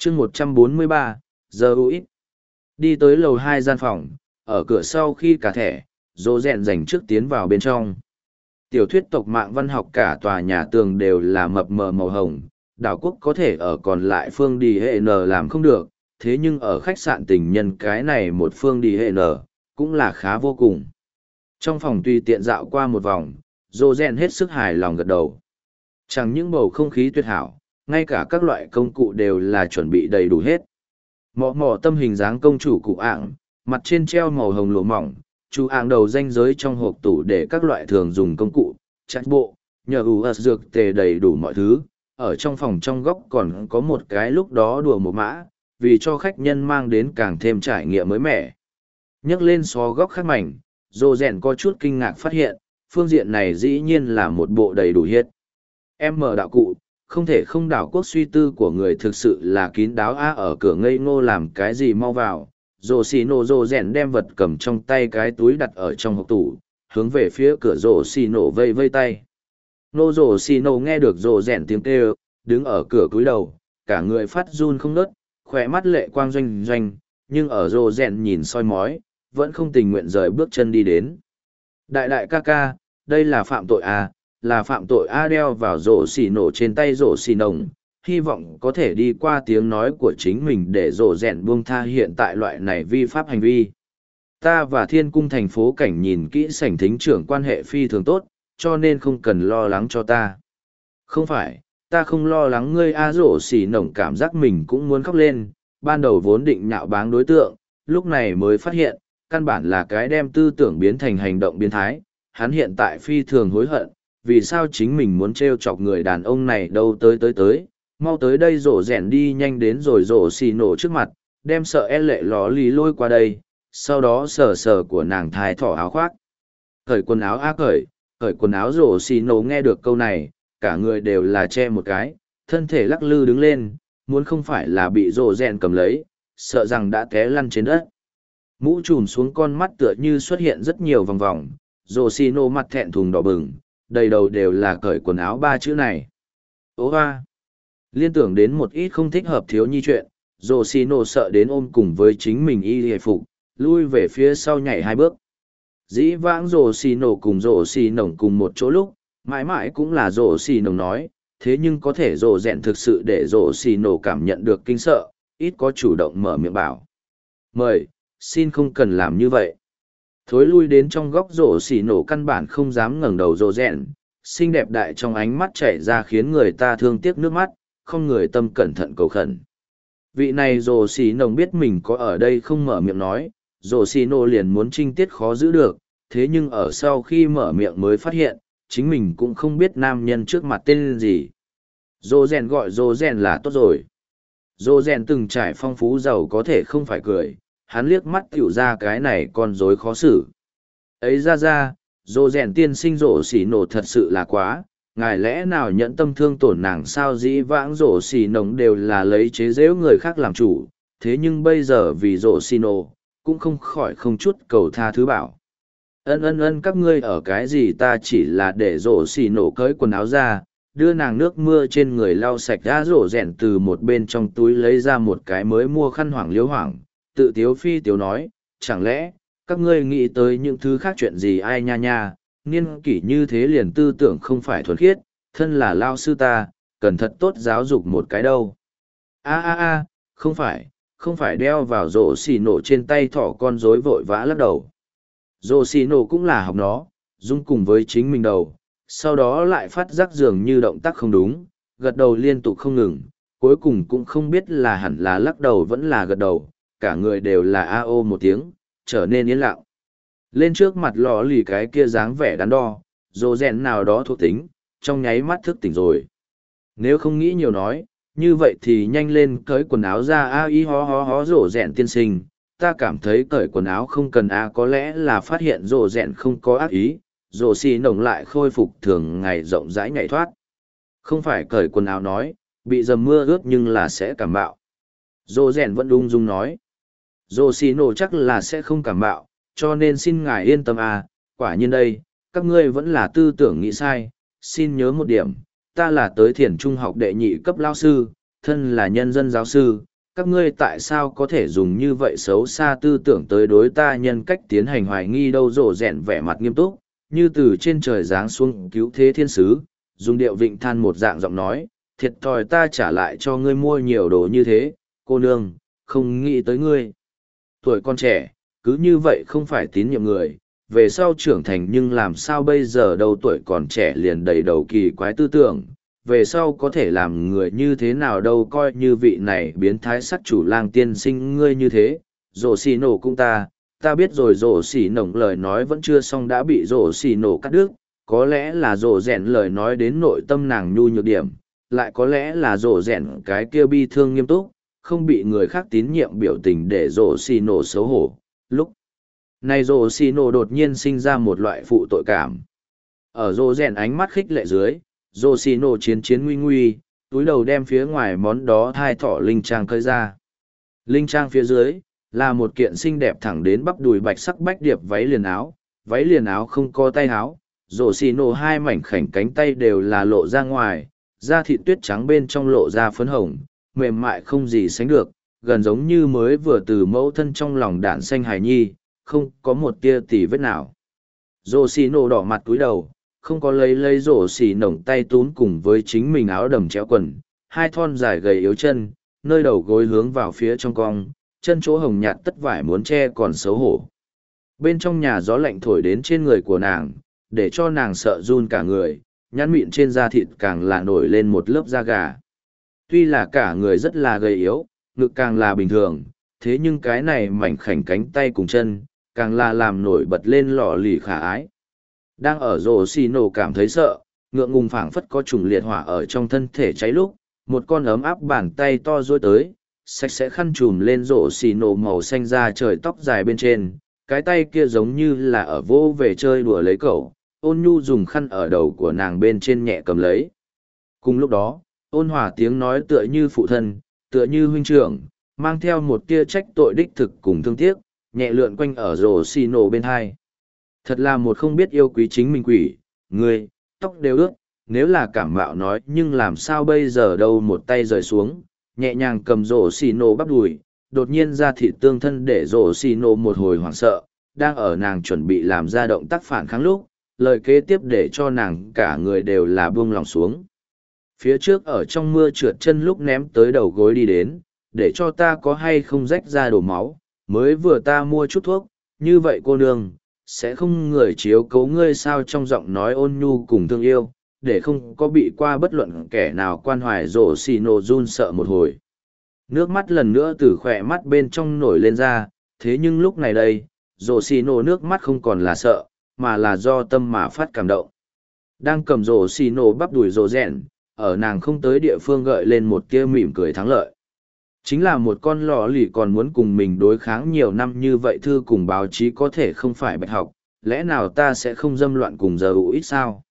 chương 143, giờ UX. Đi tới lầu 2 gian phòng, ở cửa sau khi cả thẻ, dỗ dẹn dành trước tiến vào bên trong. Tiểu thuyết tộc mạng văn học cả tòa nhà tường đều là mập mờ màu hồng, đảo quốc có thể ở còn lại phương đi hệ n làm không được, thế nhưng ở khách sạn tình nhân cái này một phương đi hệ n, cũng là khá vô cùng. Trong phòng tùy tiện dạo qua một vòng, dỗ dẹn hết sức hài lòng gật đầu. Chẳng những bầu không khí tuyệt hảo, ngay cả các loại công cụ đều là chuẩn bị đầy đủ hết. Mỏ mỏ tâm hình dáng công chủ cụ ạng, mặt trên treo màu hồng lụa mỏng, chú ạng đầu danh giới trong hộp tủ để các loại thường dùng công cụ, chặt bộ, nhờ dược tề đầy đủ mọi thứ. Ở trong phòng trong góc còn có một cái lúc đó đùa một mã, vì cho khách nhân mang đến càng thêm trải nghiệm mới mẻ. Nhấc lên xó góc khác mảnh, Dô Rèn có chút kinh ngạc phát hiện, phương diện này dĩ nhiên là một bộ đầy đủ hết. Em mở đạo cụ, không thể không đảo quốc suy tư của người thực sự là kín đáo ở cửa ngây ngô làm cái gì mau vào. Dô Rèn đem vật cầm trong tay cái túi đặt ở trong hộp tủ, hướng về phía cửa vây vây tay. Dô nghe được Dô Rèn tiếng kêu, đứng ở cửa cúi đầu, cả người phát run không ngớt, khỏe mắt lệ quang doanh doanh, nhưng ở Dô Rèn nhìn soi mói, vẫn không tình nguyện rời bước chân đi đến. Đại ca, đây là phạm tội là phạm tội đeo vào trên tay nồng, hy vọng có thể đi qua tiếng nói của chính mình để Rèn buông tha hiện tại loại này vi pháp hành vi. Ta và thiên cung thành phố cảnh nhìn kỹ sảnh thính trưởng quan hệ phi thường tốt, cho nên không cần lo lắng cho ta. Không phải, ta không lo lắng ngươi nồng cảm giác mình cũng muốn khóc lên, ban đầu vốn định nhạo báng đối tượng, lúc này mới phát hiện, căn bản là cái đem tư tưởng biến thành hành động biến thái, hắn hiện tại phi thường hối hận, vì sao chính mình muốn trêu chọc người đàn ông này đâu tới, mau tới đây Rèn đi nhanh đến rồi trước mặt, đem sợ lệ ló lì lôi qua đây, sau đó sờ của nàng thái thỏ áo khoác. Cởi quần áo cởi quần áo nghe được câu này, cả người đều là che một cái, thân thể lắc lư đứng lên, muốn không phải là bị Rèn cầm lấy, sợ rằng đã té lăn trên đất. Mũ trùm xuống con mắt tựa như xuất hiện rất nhiều vòng vòng, mặt thẹn thùng đỏ bừng, đầy đầu đều là cởi quần áo ba chữ này. Ô hoa! Liên tưởng đến một ít không thích hợp thiếu nhi chuyện, sợ đến ôm cùng với chính mình y hề phục, lui về phía sau nhảy 2 bước. Dĩ vãng cùng nồng cùng một chỗ lúc, mãi mãi cũng là nồng nói, thế nhưng có thể Rèn thực sự để cảm nhận được kinh sợ, ít có chủ động mở miệng bảo. Mời, xin không cần làm như vậy. Thối lui đến trong góc căn bản không dám ngẩng đầu Rèn, xinh đẹp đại trong ánh mắt chảy ra khiến người ta thương tiếc nước mắt, không người tâm cẩn thận cầu khẩn. Vị này nồng biết mình có ở đây không mở miệng nói, liền muốn trinh tiết khó giữ được, thế nhưng ở sau khi mở miệng mới phát hiện, chính mình cũng không biết nam nhân trước mặt tên gì. Rèn gọi Rèn là tốt rồi. Rèn từng trải phong phú giàu có thể không phải cười, hắn liếc mắt tiểu ra cái này con rối khó xử. Ấy ra, Rèn tiên sinh thật sự là quá, ngài lẽ nào nhẫn tâm thương tổn nàng sao? Dĩ vãng nồng đều là lấy chế giễu người khác làm chủ, thế nhưng bây giờ vì cũng không khỏi không chút cầu tha thứ bảo. Ân các ngươi ở cái gì, ta chỉ là để cởi quần áo ra, đưa nàng nước mưa trên người lau sạch ra. Rèn từ một bên trong túi lấy ra một cái mới mua khăn hoảng liếu hoảng, tự tiếu phi tiếu nói, chẳng lẽ các ngươi nghĩ tới những thứ khác chuyện gì ai nha, niên kỷ như thế liền tư tưởng không phải thuần khiết, thân là lao sư ta, cần thật tốt giáo dục một cái đâu. Không phải đeo vào trên tay thỏ con rối vội vã lắc đầu. Cũng là học nó, dung cùng với chính mình đầu, sau đó lại phát giác dường như động tác không đúng, gật đầu liên tục không ngừng, cuối cùng cũng không biết là hẳn là lắc đầu vẫn là gật đầu, cả người đều là một tiếng, trở nên yên lặng. Lên trước mặt lò lì cái kia dáng vẻ đắn đo, Rèn nào đó thuộc tính, trong nháy mắt thức tỉnh rồi. Nếu không nghĩ nhiều nói, như vậy thì nhanh lên cởi quần áo ra Rèn tiên sinh, ta cảm thấy cởi quần áo không cần có lẽ là phát hiện Rèn không có ác ý, nồng lại khôi phục thường ngày rộng rãi nhảy thoát. Không phải cởi quần áo nói, bị dầm mưa ướt nhưng là sẽ cảm bạo. Rèn vẫn ung dung nói. Chắc là sẽ không cảm bạo, cho nên xin ngài yên tâm quả nhiên đây, các ngươi vẫn là tư tưởng nghĩ sai, xin nhớ một điểm, ta là tới thiền trung học đệ nhị cấp lao sư, thân là nhân dân giáo sư, các ngươi tại sao có thể dùng như vậy xấu xa tư tưởng tới đối ta nhân cách tiến hành hoài nghi đâu? Rộ rẹn vẻ mặt nghiêm túc, như từ trên trời giáng xuống cứu thế thiên sứ, dùng điệu vịnh than một dạng giọng nói, thiệt thòi ta trả lại cho ngươi mua nhiều đồ như thế, cô nương, không nghĩ tới ngươi. Tuổi con trẻ, cứ như vậy không phải tín nhiệm người, về sau trưởng thành nhưng làm sao bây giờ đâu? Tuổi còn trẻ liền đầy đầu kỳ quái tư tưởng, về sau có thể làm người như thế nào đâu? Coi như vị này biến thái sắc chủ lang tiên sinh ngươi như thế, rổ xì nổ cũng ta biết rồi. Rổ xì nổng lời nói vẫn chưa xong đã bị rổ xì nổ cắt đứt, có lẽ là rổ rẹn lời nói đến nội tâm nàng nhu nhược điểm, lại có lẽ là rổ rẹn cái kia bi thương nghiêm túc, không bị người khác tín nhiệm biểu tình để rổ xì nổ xấu hổ. Lúc này rổ xì nổ đột nhiên sinh ra một loại phụ tội cảm. Ở rổ rẹn ánh mắt khích lệ dưới, rổ xì nổ chiến nguy nguy, túi đầu đem phía ngoài món đó thai thỏ linh trang cơi ra. Linh trang phía dưới là một kiện xinh đẹp thẳng đến bắp đùi bạch sắc bách điệp váy liền áo không có tay áo, rổ xì nổ hai mảnh khảnh cánh tay đều là lộ ra ngoài, da thịt tuyết trắng bên trong lộ ra phấn hồng, mềm mại không gì sánh được, gần giống như mới vừa từ mẫu thân trong lòng đản xanh hài nhi, không có một tia tì vết nào. Rổ xì nổ đỏ mặt túi đầu, không có lấy rổ xì nổng tay túm cùng với chính mình áo đầm chéo quần, hai thon dài gầy yếu chân, nơi đầu gối hướng vào phía trong cong, chân chỗ hồng nhạt tất vải muốn che còn xấu hổ. Bên trong nhà gió lạnh thổi đến trên người của nàng, để cho nàng sợ run cả người, nhăn mịn trên da thịt càng là nổi lên một lớp da gà. Tuy là cả người rất là gầy yếu, ngực càng là bình thường, thế nhưng cái này mảnh khảnh cánh tay cùng chân, càng là làm nổi bật lên lọ lì khả ái. Đang ở rổ xì nổ cảm thấy sợ, ngượng ngùng phảng phất có trùng liệt hỏa ở trong thân thể cháy lúc, một con ấm áp bàn tay to duỗi tới, sạch sẽ khăn trùm lên rổ xì nổ màu xanh da trời tóc dài bên trên, cái tay kia giống như là ở vô về chơi đùa lấy cậu, ôn nhu dùng khăn ở đầu của nàng bên trên nhẹ cầm lấy. Cùng lúc đó, ôn hòa tiếng nói tựa như phụ thân, tựa như huynh trưởng, mang theo một tia trách tội đích thực cùng thương tiếc, nhẹ lượn quanh ở rổ xì nổ bên hai. Thật là một không biết yêu quý chính mình quỷ, người, tóc đều ướt, nếu là cảm mạo nói nhưng làm sao bây giờ đâu? Một tay rời xuống, nhẹ nhàng cầm rổ xì nổ bắp đùi, đột nhiên ra thịt tương thân để rổ xì nổ một hồi hoảng sợ, đang ở nàng chuẩn bị làm ra động tác phản kháng lúc, lời kế tiếp để cho nàng cả người đều là buông lòng xuống. Phía trước ở trong mưa trượt chân lúc ném tới đầu gối đi đến, để cho ta có hay không rách ra đổ máu, mới vừa ta mua chút thuốc, như vậy cô nương, sẽ không người chiếu cố ngươi sao? Trong giọng nói ôn nhu cùng thương yêu, để không có bị qua bất luận kẻ nào quan hoài. Rổ xì nổ run sợ một hồi. Nước mắt lần nữa từ khỏe mắt bên trong nổi lên ra, thế nhưng lúc này đây, rổ xì nổ nước mắt không còn là sợ, mà là do tâm mà phát cảm động. Đang cầm rổ xì nổ bắp đùi rổ rẹn, ở nàng không tới địa phương gợi lên một tia mỉm cười thắng lợi. Chính là một con lò lì còn muốn cùng mình đối kháng nhiều năm như vậy, thư cùng báo chí có thể không phải bạch học, lẽ nào ta sẽ không dâm loạn cùng giờ ít sao?